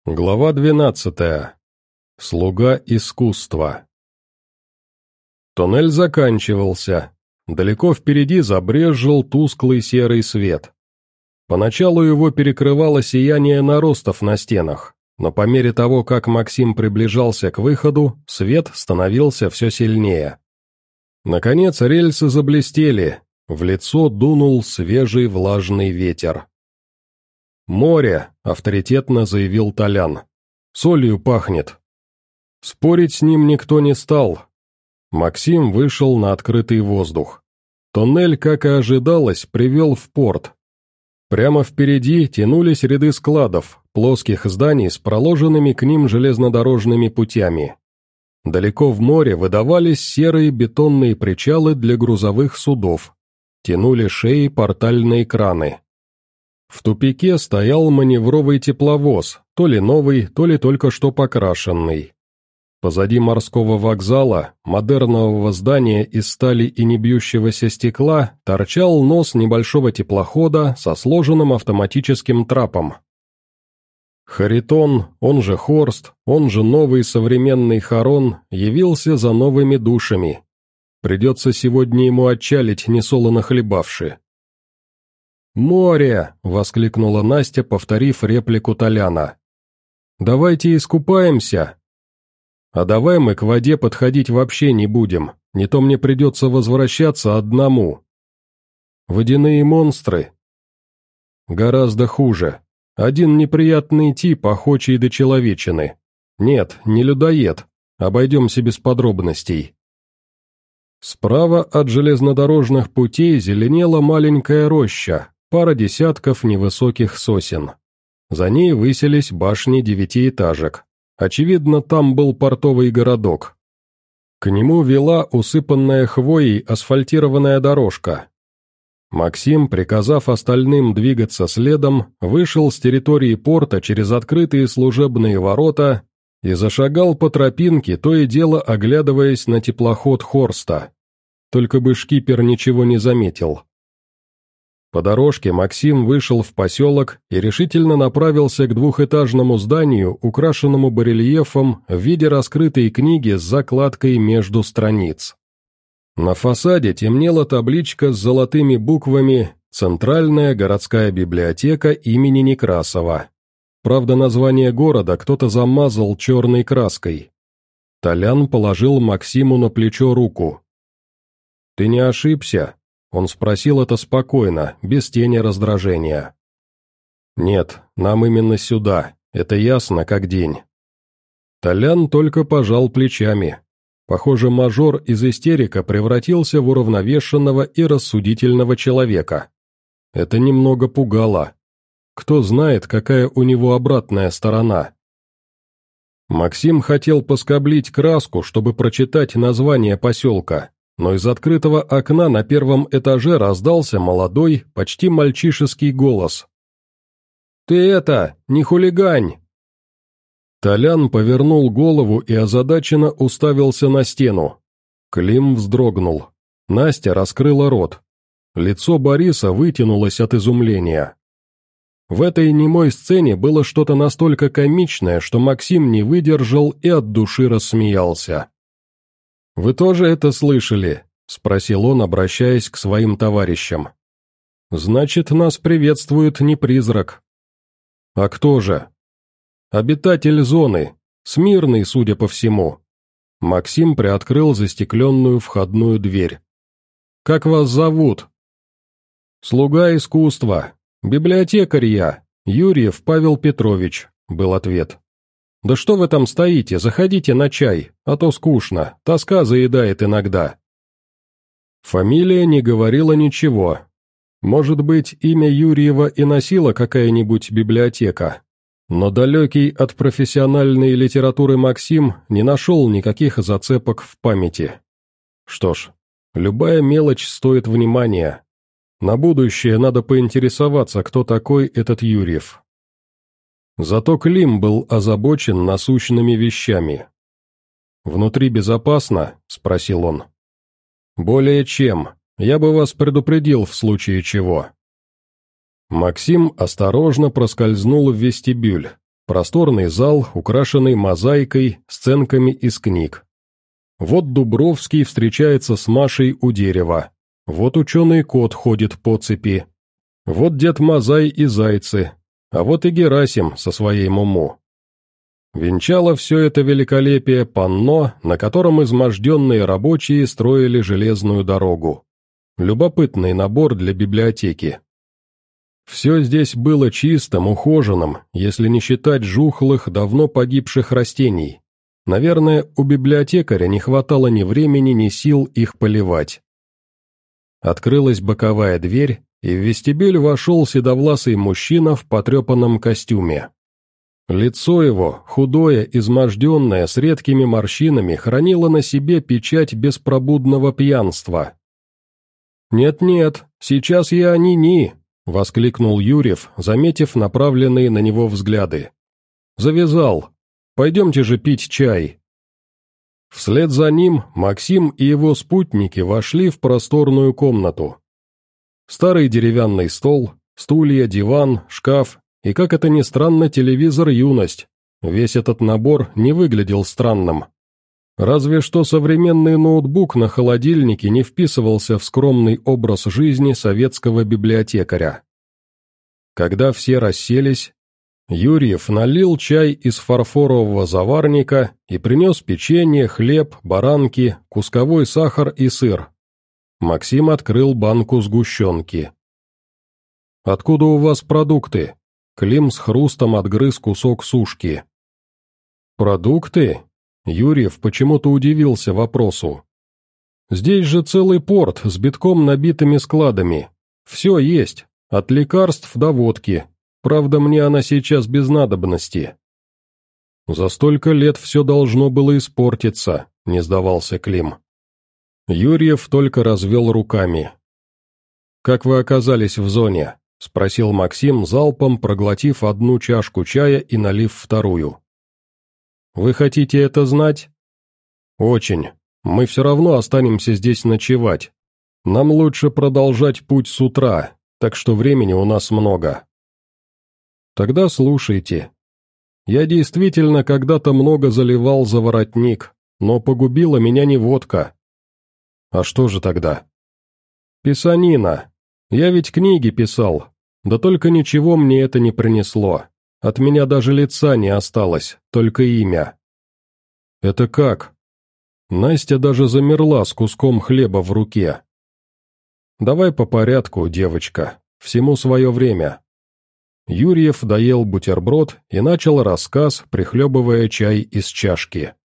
Глава 12. Слуга искусства. Туннель заканчивался. Далеко впереди забрезжил тусклый серый свет. Поначалу его перекрывало сияние наростов на стенах, но по мере того, как Максим приближался к выходу, свет становился все сильнее. Наконец рельсы заблестели, в лицо дунул свежий влажный ветер. «Море», — авторитетно заявил Толян. «Солью пахнет». Спорить с ним никто не стал. Максим вышел на открытый воздух. Тоннель, как и ожидалось, привел в порт. Прямо впереди тянулись ряды складов, плоских зданий с проложенными к ним железнодорожными путями. Далеко в море выдавались серые бетонные причалы для грузовых судов. Тянули шеи портальные краны. В тупике стоял маневровый тепловоз, то ли новый, то ли только что покрашенный. Позади морского вокзала, модернового здания из стали и небьющегося стекла, торчал нос небольшого теплохода со сложенным автоматическим трапом. Харитон, он же Хорст, он же новый современный Харон, явился за новыми душами. Придется сегодня ему отчалить, несолоно хлебавши. «Море!» — воскликнула Настя, повторив реплику Толяна. «Давайте искупаемся!» «А давай мы к воде подходить вообще не будем, не то мне придется возвращаться одному». «Водяные монстры?» «Гораздо хуже. Один неприятный тип, охочий до человечины. Нет, не людоед, обойдемся без подробностей». Справа от железнодорожных путей зеленела маленькая роща, пара десятков невысоких сосен. За ней высились башни девятиэтажек. Очевидно, там был портовый городок. К нему вела усыпанная хвоей асфальтированная дорожка. Максим, приказав остальным двигаться следом, вышел с территории порта через открытые служебные ворота и зашагал по тропинке, то и дело оглядываясь на теплоход Хорста. Только бы шкипер ничего не заметил. По дорожке Максим вышел в поселок и решительно направился к двухэтажному зданию, украшенному барельефом в виде раскрытой книги с закладкой между страниц. На фасаде темнела табличка с золотыми буквами «Центральная городская библиотека имени Некрасова». Правда, название города кто-то замазал черной краской. Толян положил Максиму на плечо руку. «Ты не ошибся?» Он спросил это спокойно, без тени раздражения. «Нет, нам именно сюда, это ясно как день». Толян только пожал плечами. Похоже, мажор из истерика превратился в уравновешенного и рассудительного человека. Это немного пугало. Кто знает, какая у него обратная сторона. Максим хотел поскоблить краску, чтобы прочитать название поселка, но из открытого окна на первом этаже раздался молодой, почти мальчишеский голос. «Ты это, не хулигань!» Толян повернул голову и озадаченно уставился на стену. Клим вздрогнул. Настя раскрыла рот. Лицо Бориса вытянулось от изумления. В этой немой сцене было что-то настолько комичное, что Максим не выдержал и от души рассмеялся. «Вы тоже это слышали?» — спросил он, обращаясь к своим товарищам. «Значит, нас приветствует не призрак». «А кто же?» «Обитатель зоны, смирный, судя по всему». Максим приоткрыл застекленную входную дверь. «Как вас зовут?» «Слуга искусства. Библиотекарь я, Юрьев Павел Петрович», — был ответ. «Да что вы там стоите, заходите на чай, а то скучно, тоска заедает иногда». Фамилия не говорила ничего. Может быть, имя Юрьева и носила какая-нибудь библиотека. Но далекий от профессиональной литературы Максим не нашел никаких зацепок в памяти. Что ж, любая мелочь стоит внимания. На будущее надо поинтересоваться, кто такой этот Юрьев. Зато Клим был озабочен насущными вещами. «Внутри безопасно?» — спросил он. «Более чем. Я бы вас предупредил в случае чего». Максим осторожно проскользнул в вестибюль. Просторный зал, украшенный мозаикой, сценками из книг. Вот Дубровский встречается с Машей у дерева. Вот ученый кот ходит по цепи. Вот дед Мазай и зайцы. А вот и Герасим со своей Муму. Венчало все это великолепие панно, на котором изможденные рабочие строили железную дорогу. Любопытный набор для библиотеки. Все здесь было чистым, ухоженным, если не считать жухлых, давно погибших растений. Наверное, у библиотекаря не хватало ни времени, ни сил их поливать. Открылась боковая дверь, и в вестибюль вошел седовласый мужчина в потрепанном костюме. Лицо его, худое, изможденное, с редкими морщинами, хранило на себе печать беспробудного пьянства. «Нет-нет, сейчас я ни-ни», — воскликнул Юрьев, заметив направленные на него взгляды. «Завязал. Пойдемте же пить чай». Вслед за ним Максим и его спутники вошли в просторную комнату. Старый деревянный стол, стулья, диван, шкаф и, как это ни странно, телевизор «Юность». Весь этот набор не выглядел странным. Разве что современный ноутбук на холодильнике не вписывался в скромный образ жизни советского библиотекаря. Когда все расселись, Юрьев налил чай из фарфорового заварника и принес печенье, хлеб, баранки, кусковой сахар и сыр. Максим открыл банку сгущенки. «Откуда у вас продукты?» Клим с хрустом отгрыз кусок сушки. «Продукты?» Юрьев почему-то удивился вопросу. «Здесь же целый порт с битком набитыми складами. Все есть, от лекарств до водки. Правда, мне она сейчас без надобности». «За столько лет все должно было испортиться», — не сдавался Клим. Юрьев только развел руками. «Как вы оказались в зоне?» — спросил Максим, залпом проглотив одну чашку чая и налив вторую. «Вы хотите это знать?» «Очень. Мы все равно останемся здесь ночевать. Нам лучше продолжать путь с утра, так что времени у нас много». «Тогда слушайте. Я действительно когда-то много заливал за воротник, но погубила меня не водка». «А что же тогда?» «Писанина. Я ведь книги писал, да только ничего мне это не принесло. От меня даже лица не осталось, только имя». «Это как?» Настя даже замерла с куском хлеба в руке. «Давай по порядку, девочка, всему свое время». Юрьев доел бутерброд и начал рассказ, прихлебывая чай из чашки.